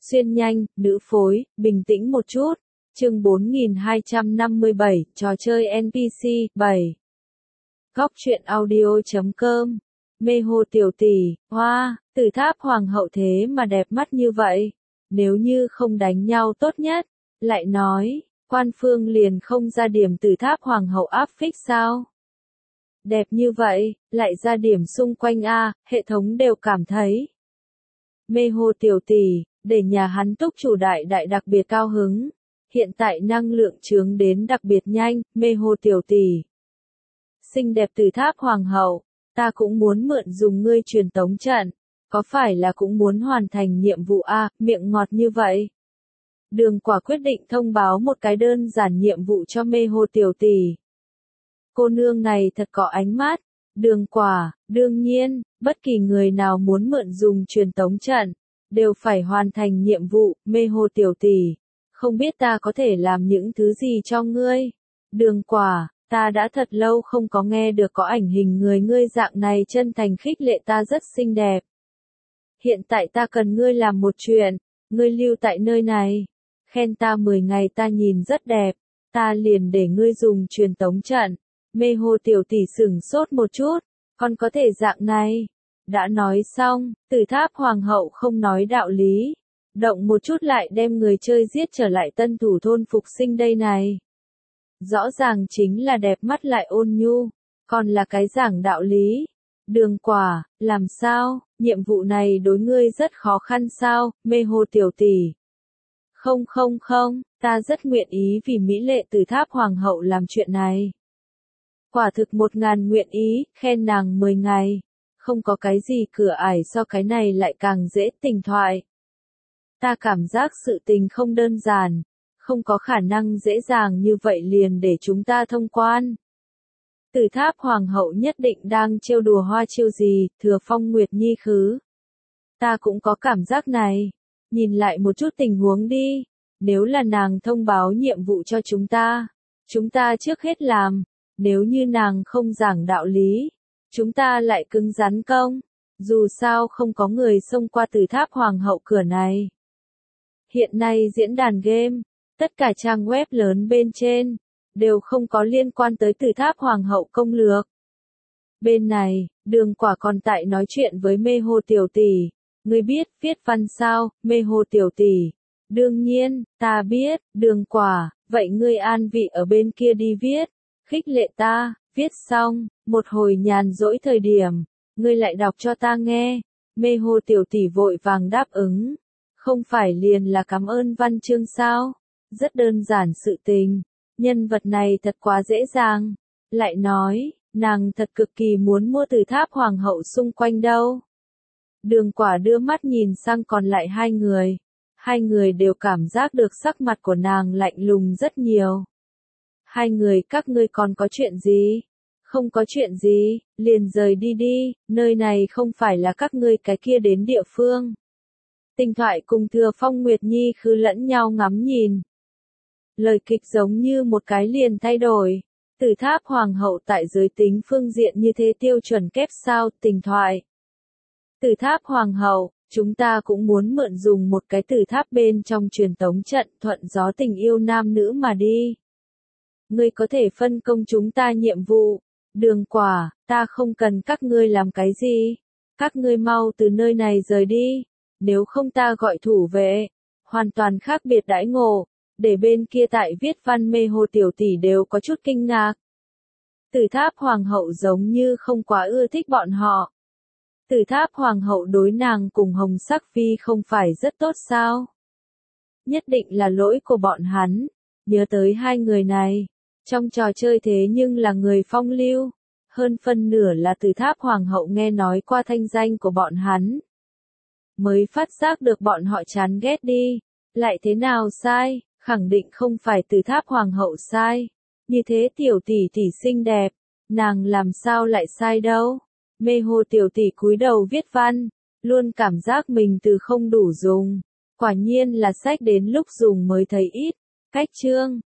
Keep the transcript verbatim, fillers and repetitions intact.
Xuyên nhanh, nữ phối, bình tĩnh một chút. Chương bốn nghìn hai trăm năm mươi bảy, trò chơi en pê xê, bảy. Góc truyện audio chấm com. Mê hồ tiểu tỷ, hoa, Tử Tháp Hoàng hậu thế mà đẹp mắt như vậy. Nếu như không đánh nhau tốt nhất. Lại nói, Quan Phương liền không ra điểm Tử Tháp Hoàng hậu áp phích sao? Đẹp như vậy, lại ra điểm xung quanh a, hệ thống đều cảm thấy. Mê hồ tiểu tỷ, để nhà hắn túc chủ đại đại đặc biệt cao hứng. Hiện tại năng lượng chướng đến đặc biệt nhanh, mê hồ tiểu tỷ. Xinh đẹp Tử Tháp Hoàng hậu, ta cũng muốn mượn dùng ngươi truyền tống trận. Có phải là cũng muốn hoàn thành nhiệm vụ a, miệng ngọt như vậy? Đường Quả quyết định thông báo một cái đơn giản nhiệm vụ cho mê hồ tiểu tỷ. Cô nương này thật có ánh mắt. Đường Quả, đương nhiên, bất kỳ người nào muốn mượn dùng truyền tống trận, đều phải hoàn thành nhiệm vụ, mê hồ tiểu tỷ. Không biết ta có thể làm những thứ gì cho ngươi? Đường Quả, ta đã thật lâu không có nghe được có ảnh hình người ngươi dạng này chân thành khích lệ ta rất xinh đẹp. Hiện tại ta cần ngươi làm một chuyện, ngươi lưu tại nơi này. Khen ta mười ngày ta nhìn rất đẹp, ta liền để ngươi dùng truyền tống trận. Mê hồ tiểu tỷ sửng sốt một chút, còn có thể dạng này. Đã nói xong, Tử Tháp Hoàng hậu không nói đạo lý. Động một chút lại đem người chơi giết trở lại tân thủ thôn phục sinh đây này. Rõ ràng chính là đẹp mắt lại ôn nhu, còn là cái giảng đạo lý. Đường Quả, làm sao, nhiệm vụ này đối ngươi rất khó khăn sao, mê hồ tiểu tỷ. Không không không, ta rất nguyện ý vì mỹ lệ Tử Tháp Hoàng hậu làm chuyện này. Quả thực một ngàn nguyện ý, khen nàng mười ngày. Không có cái gì cửa ải so cái này lại càng dễ tình thoại. Ta cảm giác sự tình không đơn giản, không có khả năng dễ dàng như vậy liền để chúng ta thông quan. Tử Tháp Hoàng hậu nhất định đang trêu đùa hoa chiêu gì, Thừa Phong Nguyệt Nhi khứ. Ta cũng có cảm giác này. Nhìn lại một chút tình huống đi. Nếu là nàng thông báo nhiệm vụ cho chúng ta, chúng ta trước hết làm. Nếu như nàng không giảng đạo lý, chúng ta lại cứng rắn công. Dù sao không có người xông qua Tử Tháp Hoàng hậu cửa này. Hiện nay diễn đàn game, tất cả trang web lớn bên trên, đều không có liên quan tới Tử Tháp Hoàng hậu công lược. Bên này, Đường Quả còn tại nói chuyện với mê hồ tiểu tỷ. Ngươi biết viết văn sao, mê hồ tiểu tỷ? Đương nhiên, ta biết, Đường Quả, vậy ngươi an vị ở bên kia đi viết. Khích lệ ta, viết xong, một hồi nhàn rỗi thời điểm, ngươi lại đọc cho ta nghe. Mê hồ tiểu tỷ vội vàng đáp ứng. Không phải liền là cảm ơn văn chương sao? Rất đơn giản sự tình. Nhân vật này thật quá dễ dàng. Lại nói, nàng thật cực kỳ muốn mua Tử Tháp Hoàng hậu xung quanh đâu. Đường Quả đưa mắt nhìn sang còn lại hai người. Hai người đều cảm giác được sắc mặt của nàng lạnh lùng rất nhiều. Hai người các ngươi còn có chuyện gì? Không có chuyện gì, liền rời đi đi, nơi này không phải là các ngươi cái kia đến địa phương. Tinh Thoại cùng Thừa Phong Nguyệt Nhi khứ lẫn nhau ngắm nhìn. Lời kịch giống như một cái liền thay đổi. Tử Tháp Hoàng hậu tại giới tính phương diện như thế tiêu chuẩn kép sao, Tinh Thoại. Tử Tháp Hoàng hậu, chúng ta cũng muốn mượn dùng một cái tử tháp bên trong truyền tống trận thuận gió tình yêu nam nữ mà đi. Ngươi có thể phân công chúng ta nhiệm vụ. Đường Quả, ta không cần các ngươi làm cái gì. Các ngươi mau từ nơi này rời đi. Nếu không ta gọi thủ vệ. Hoàn toàn khác biệt đãi ngộ. Để bên kia tại viết văn mê hồ tiểu tỷ đều có chút kinh ngạc. Tử Tháp Hoàng hậu giống như không quá ưa thích bọn họ. Tử Tháp Hoàng hậu đối nàng cùng Hồng Sắc Phi không phải rất tốt sao? Nhất định là lỗi của bọn hắn. Nhớ tới hai người này. Trong trò chơi thế nhưng là người phong lưu. Hơn phân nửa là Tử Tháp Hoàng hậu nghe nói qua thanh danh của bọn hắn. Mới phát giác được bọn họ chán ghét đi. Lại thế nào sai? Khẳng định không phải Tử Tháp Hoàng hậu sai. Như thế tiểu tỷ tỷ xinh đẹp. Nàng làm sao lại sai đâu? Mê hồ tiểu tỷ cúi đầu viết văn. Luôn cảm giác mình từ không đủ dùng. Quả nhiên là sách đến lúc dùng mới thấy ít. Cách chương.